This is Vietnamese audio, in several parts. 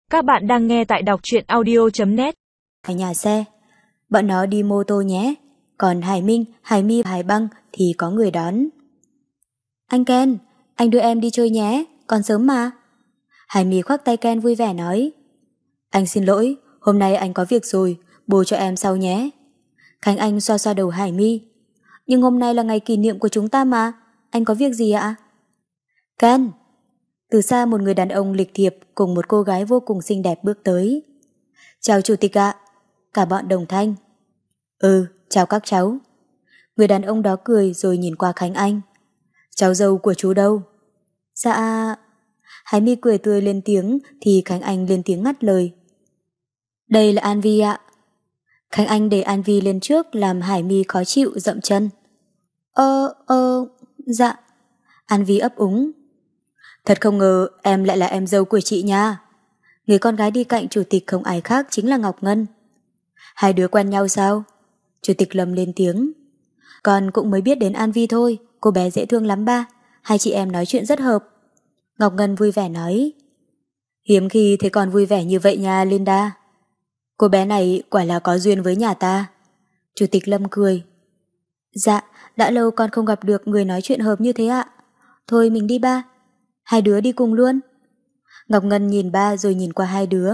Các bạn đang nghe tại đọc truyện audio.net. Ở nhà xe, bọn nó đi mô tô nhé. Còn Hải Minh, Hải My, Hải Băng thì có người đón. Anh Ken, anh đưa em đi chơi nhé, còn sớm mà. Hải My khoác tay Ken vui vẻ nói. Anh xin lỗi, hôm nay anh có việc rồi, bù cho em sau nhé. Khánh Anh xoa xoa đầu Hải My. Nhưng hôm nay là ngày kỷ niệm của chúng ta mà, anh có việc gì ạ? Ken. Từ xa một người đàn ông lịch thiệp cùng một cô gái vô cùng xinh đẹp bước tới. Chào chủ tịch ạ. Cả bọn đồng thanh. Chào các cháu. Người đàn ông đó cười rồi nhìn qua Khánh Anh. Cháu dâu của chú đâu? Dạ... Hải My cười tươi lên tiếng thì Khánh Anh lên tiếng ngắt lời. Đây là An Vi ạ. Khánh Anh để An Vi lên trước làm Hải My khó chịu dậm chân. Dạ. An Vi ấp úng. Thật không ngờ em lại là em dâu của chị nha. Người con gái đi cạnh chủ tịch không ai khác chính là Ngọc Ngân. Hai đứa quen nhau sao? Chủ tịch Lâm lên tiếng. Con cũng mới biết đến An Vi thôi, cô bé dễ thương lắm ba. Hai chị em nói chuyện rất hợp. Ngọc Ngân vui vẻ nói. Hiếm khi thấy con vui vẻ như vậy nha Linda. Cô bé này quả là có duyên với nhà ta. Chủ tịch Lâm cười. Dạ, đã lâu con không gặp được người nói chuyện hợp như thế ạ. Thôi mình đi ba. Hai đứa đi cùng luôn. Ngọc Ngân nhìn ba rồi nhìn qua hai đứa.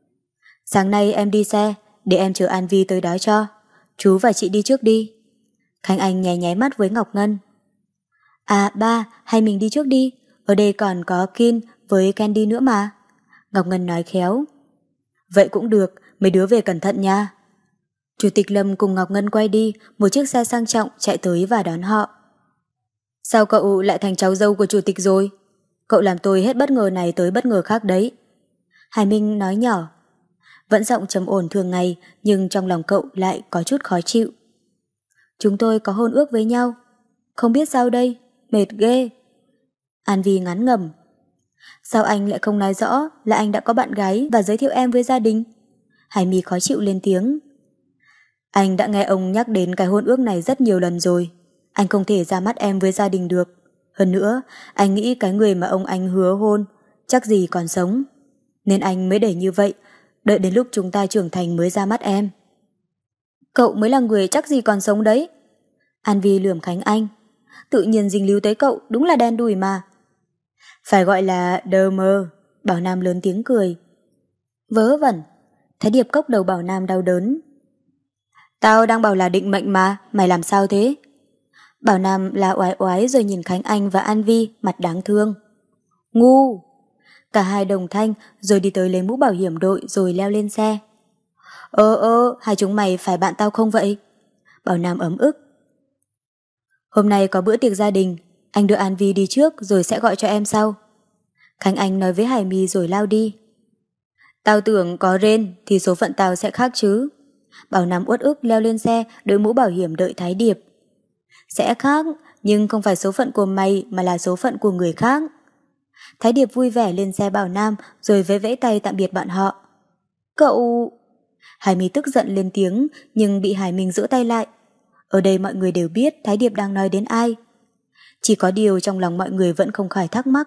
Sáng nay em đi xe, để em chở An Vi tới đó cho. Chú và chị đi trước đi. Khánh Anh nháy nháy mắt với Ngọc Ngân. À ba, hay mình đi trước đi. Ở đây còn có Kin với Candy nữa mà. Ngọc Ngân nói khéo. Vậy cũng được, mấy đứa về cẩn thận nha. Chủ tịch Lâm cùng Ngọc Ngân quay đi, một chiếc xe sang trọng chạy tới và đón họ. Sao cậu lại thành cháu dâu của chủ tịch rồi? Cậu làm tôi hết bất ngờ này tới bất ngờ khác đấy. Hải Minh nói nhỏ. Vẫn giọng trầm ổn thường ngày, nhưng trong lòng cậu lại có chút khó chịu. Chúng tôi có hôn ước với nhau. Không biết sao đây, mệt ghê. An Vi ngán ngẩm. Sao anh lại không nói rõ là anh đã có bạn gái và giới thiệu em với gia đình? Hải My khó chịu lên tiếng. Anh đã nghe ông nhắc đến cái hôn ước này rất nhiều lần rồi. Anh không thể ra mắt em với gia đình được. Hơn nữa, anh nghĩ cái người mà ông anh hứa hôn chắc gì còn sống. Nên anh mới để như vậy, đợi đến lúc chúng ta trưởng thành mới ra mắt em. Cậu mới là người chắc gì còn sống đấy. An Vi lườm Khánh Anh. Tự nhiên dính líu tới cậu đúng là đen đủi mà. Phải gọi là đơ mơ. Bảo Nam lớn tiếng cười. Vớ vẩn. Thái Điệp cốc đầu Bảo Nam đau đớn. Tao đang bảo là định mệnh mà, mày làm sao thế? Bảo Nam la oái oái rồi nhìn Khánh Anh và An Vi mặt đáng thương. Ngu! Cả hai đồng thanh rồi đi tới lấy mũ bảo hiểm đội rồi leo lên xe. Hai chúng mày phải bạn tao không vậy? Bảo Nam ấm ức. Hôm nay có bữa tiệc gia đình, anh đưa An Vi đi trước rồi sẽ gọi cho em sau. Khánh Anh nói với Hải My rồi lao đi. Tao tưởng có rên thì số phận tao sẽ khác chứ. Bảo Nam uất ức leo lên xe đội mũ bảo hiểm đợi Thái Điệp. Sẽ khác, nhưng không phải số phận của mày mà là số phận của người khác. Thái Điệp vui vẻ lên xe Bảo Nam rồi vẫy vẫy tay tạm biệt bọn họ. Cậu... Hải My tức giận lên tiếng nhưng bị Hải Minh giữ tay lại. Ở đây mọi người đều biết Thái Điệp đang nói đến ai. Chỉ có điều trong lòng mọi người vẫn không khỏi thắc mắc.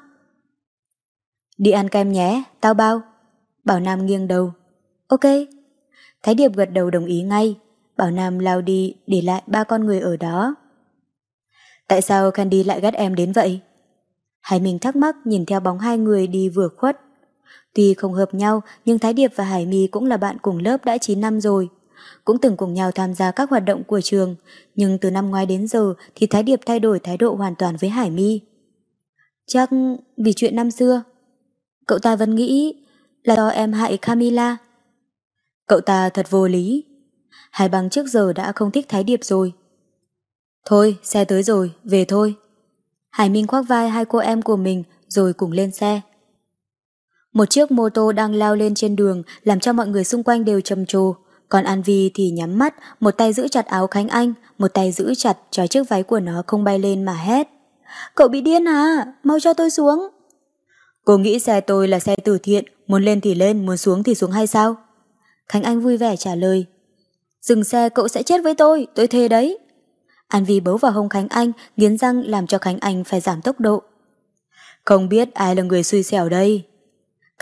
Đi ăn kem nhé, tao bao. Bảo Nam nghiêng đầu. Ok. Thái Điệp gật đầu đồng ý ngay. Bảo Nam lao đi để lại ba con người ở đó. Tại sao Candy lại ghét em đến vậy? Hải Minh thắc mắc nhìn theo bóng hai người đi vừa khuất. Tuy không hợp nhau nhưng Thái Điệp và Hải My cũng là bạn cùng lớp đã 9 năm rồi. Cũng từng cùng nhau tham gia các hoạt động của trường. Nhưng từ năm ngoái đến giờ thì Thái Điệp thay đổi thái độ hoàn toàn với Hải My. Chắc vì chuyện năm xưa. Cậu ta vẫn nghĩ là do em hại Camila. Cậu ta thật vô lý. Hải Bằng trước giờ đã không thích Thái Điệp rồi. Thôi, xe tới rồi, về thôi. Hải Minh khoác vai hai cô em của mình rồi cùng lên xe. Một chiếc mô tô đang lao lên trên đường làm cho mọi người xung quanh đều trầm trồ. Còn An Vi thì nhắm mắt, một tay giữ chặt áo Khánh Anh, một tay giữ chặt cho chiếc váy của nó không bay lên mà hét. Cậu bị điên à? Mau cho tôi xuống. Cô nghĩ xe tôi là xe từ thiện, muốn lên thì lên, muốn xuống thì xuống hay sao? Khánh Anh vui vẻ trả lời. Dừng xe cậu sẽ chết với tôi thề đấy. An Vi bấu vào hông Khánh Anh, nghiến răng làm cho Khánh Anh phải giảm tốc độ. Không biết ai là người xui xẻo đây.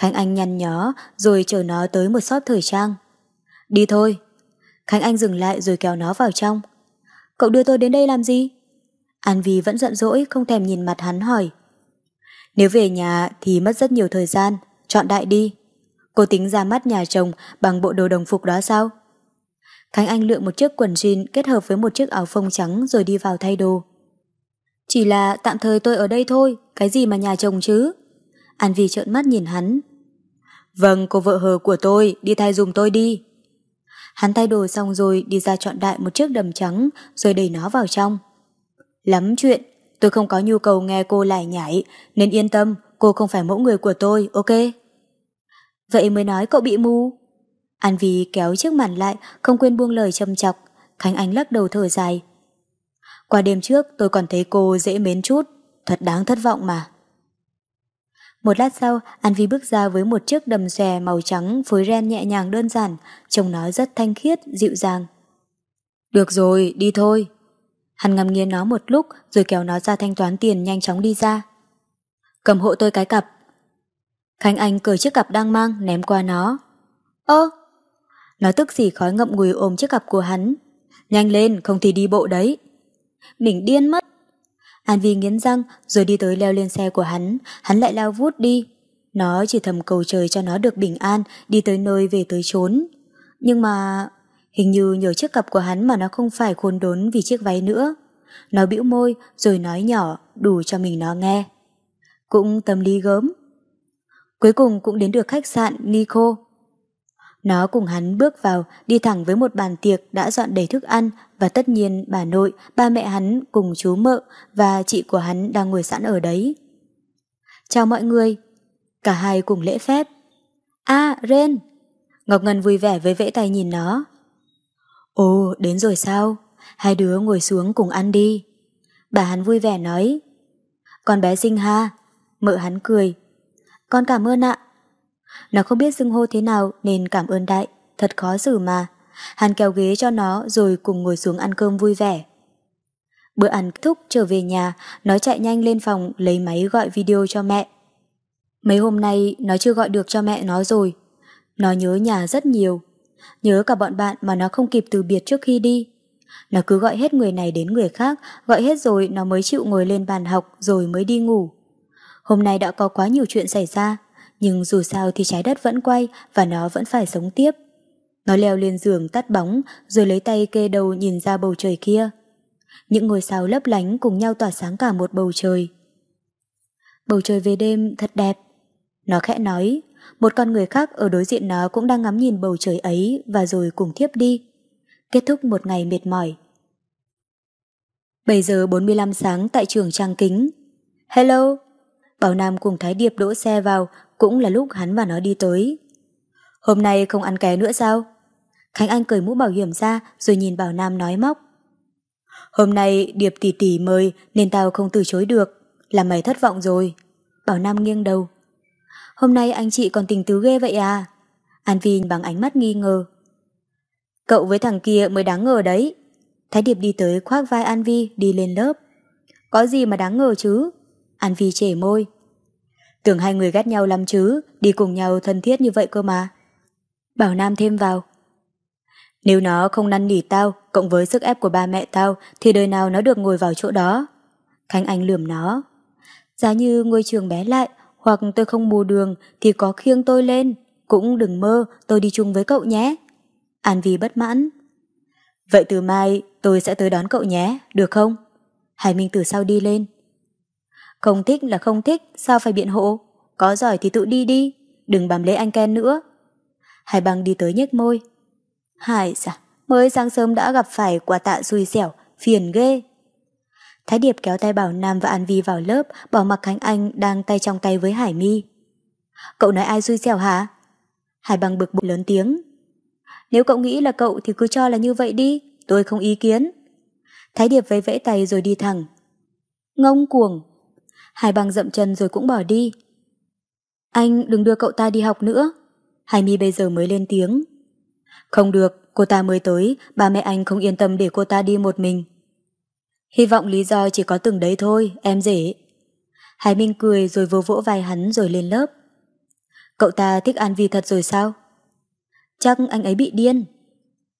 Khánh Anh nhăn nhó rồi chở nó tới một shop thời trang. Đi thôi. Khánh Anh dừng lại rồi kéo nó vào trong. Cậu đưa tôi đến đây làm gì? An Vi vẫn giận dỗi không thèm nhìn mặt hắn hỏi. Nếu về nhà thì mất rất nhiều thời gian, chọn đại đi. Cô tính ra mắt nhà chồng bằng bộ đồ đồng phục đó sao? Khánh Anh lựa một chiếc quần jean kết hợp với một chiếc áo phông trắng rồi đi vào thay đồ. Chỉ là tạm thời tôi ở đây thôi, cái gì mà nhà chồng chứ? An Vi trợn mắt nhìn hắn. Vâng, cô vợ hờ của tôi, đi thay giùm tôi đi. Hắn thay đồ xong rồi đi ra chọn đại một chiếc đầm trắng rồi đẩy nó vào trong. Lắm chuyện, tôi không có nhu cầu nghe cô lải nhải nên yên tâm, cô không phải mẫu người của tôi, ok? Vậy mới nói cậu bị mù. An Vi kéo chiếc màn lại, không quên buông lời châm chọc. Khánh Anh lắc đầu thở dài. Qua đêm trước tôi còn thấy cô dễ mến chút, thật đáng thất vọng mà. Một lát sau, An Vi bước ra với một chiếc đầm xòe màu trắng phối ren nhẹ nhàng đơn giản, trông nó rất thanh khiết, dịu dàng. Được rồi, đi thôi. Hắn ngắm nghiến nó một lúc rồi kéo nó ra thanh toán tiền nhanh chóng đi ra. Cầm hộ tôi cái cặp. Khánh Anh cởi chiếc cặp đang mang ném qua nó. Ơ! Nó tức xỉ khói ngậm ngùi ôm chiếc cặp của hắn. Nhanh lên, không thì đi bộ đấy. Mình điên mất. An Vi nghiến răng rồi đi tới leo lên xe của hắn lại lao vút đi. Nó chỉ thầm cầu trời cho nó được bình an, đi tới nơi về tới chốn. Nhưng mà hình như nhờ chiếc cặp của hắn mà nó không phải khốn đốn vì chiếc váy nữa. Nó bĩu môi rồi nói nhỏ đủ cho mình nó nghe. Cũng tâm lý gớm. Cuối cùng cũng đến được khách sạn Nico. Nó cùng hắn bước vào, đi thẳng với một bàn tiệc đã dọn đầy thức ăn và tất nhiên bà nội, ba mẹ hắn cùng chú mợ và chị của hắn đang ngồi sẵn ở đấy. Chào mọi người. Cả hai cùng lễ phép. Ren. Ngọc Ngân vui vẻ với vẫy tay nhìn nó. Ồ, đến rồi sao? Hai đứa ngồi xuống cùng ăn đi. Bà hắn vui vẻ nói. Con bé xinh ha. Mợ hắn cười. Con cảm ơn ạ. Nó không biết xưng hô thế nào nên cảm ơn đại, thật khó xử mà. Hắn kéo ghế cho nó rồi cùng ngồi xuống ăn cơm vui vẻ. Bữa ăn kết thúc trở về nhà, nó chạy nhanh lên phòng lấy máy gọi video cho mẹ. Mấy hôm nay nó chưa gọi được cho mẹ nó rồi. Nó nhớ nhà rất nhiều. Nhớ cả bọn bạn mà nó không kịp từ biệt trước khi đi. Nó cứ gọi hết người này đến người khác, gọi hết rồi nó mới chịu ngồi lên bàn học rồi mới đi ngủ. Hôm nay đã có quá nhiều chuyện xảy ra, nhưng dù sao thì trái đất vẫn quay và nó vẫn phải sống tiếp. Nó leo lên giường tắt bóng rồi lấy tay kê đầu nhìn ra bầu trời kia. Những ngôi sao lấp lánh cùng nhau tỏa sáng cả một bầu trời. Bầu trời về đêm thật đẹp. Nó khẽ nói, một con người khác ở đối diện nó cũng đang ngắm nhìn bầu trời ấy và rồi cùng thiếp đi. Kết thúc một ngày mệt mỏi. 7 giờ 45 sáng tại trường Trang Kính. Hello! Bảo Nam cùng Thái Điệp đỗ xe vào, cũng là lúc hắn và nó đi tới. Hôm nay không ăn ké nữa sao? Khánh Anh cởi mũ bảo hiểm ra rồi nhìn Bảo Nam nói móc. Hôm nay Điệp tỷ tỷ mời nên tao không từ chối được, làm mày thất vọng rồi. Bảo Nam nghiêng đầu. Hôm nay anh chị còn tình tứ ghê vậy à? An Vi bằng ánh mắt nghi ngờ. Cậu với thằng kia mới đáng ngờ đấy. Thái Điệp đi tới khoác vai An Vi đi lên lớp. Có gì mà đáng ngờ chứ? An Vi chể môi. Tưởng hai người ghét nhau lắm chứ, đi cùng nhau thân thiết như vậy cơ mà. Bảo Nam thêm vào. Nếu nó không năn nỉ tao, cộng với sức ép của ba mẹ tao, thì đời nào nó được ngồi vào chỗ đó. Khánh Anh lườm nó. Giá như ngôi trường bé lại, hoặc tôi không mù đường thì có khiêng tôi lên, cũng đừng mơ tôi đi chung với cậu nhé. An Vi bất mãn. Vậy từ mai tôi sẽ tới đón cậu nhé, được không? Hải Minh từ sau đi lên. Không thích là không thích, sao phải biện hộ? Có giỏi thì tự đi đi, đừng bám lấy anh Ken nữa. Hải Bằng đi tới nhếch môi. Hải dạ, mới sáng sớm đã gặp phải quả tạ xui xẻo, phiền ghê. Thái Điệp kéo tay Bảo Nam và An Vi vào lớp, bỏ mặc Khánh Anh đang tay trong tay với Hải My. Cậu nói ai xui xẻo hả? Hải Bằng bực bội lớn tiếng. Nếu cậu nghĩ là cậu thì cứ cho là như vậy đi, tôi không ý kiến. Thái Điệp vẫy vẫy tay rồi đi thẳng. Ngông cuồng. Hải Bằng dậm chân rồi cũng bỏ đi. Anh đừng đưa cậu ta đi học nữa. Hải My bây giờ mới lên tiếng. Không được, cô ta mới tới, ba mẹ anh không yên tâm để cô ta đi một mình. Hy vọng lý do chỉ có từng đấy thôi, em rể. Hải Minh cười rồi vỗ vỗ vai hắn rồi lên lớp. Cậu ta thích An Vi thật rồi sao? Chắc anh ấy bị điên.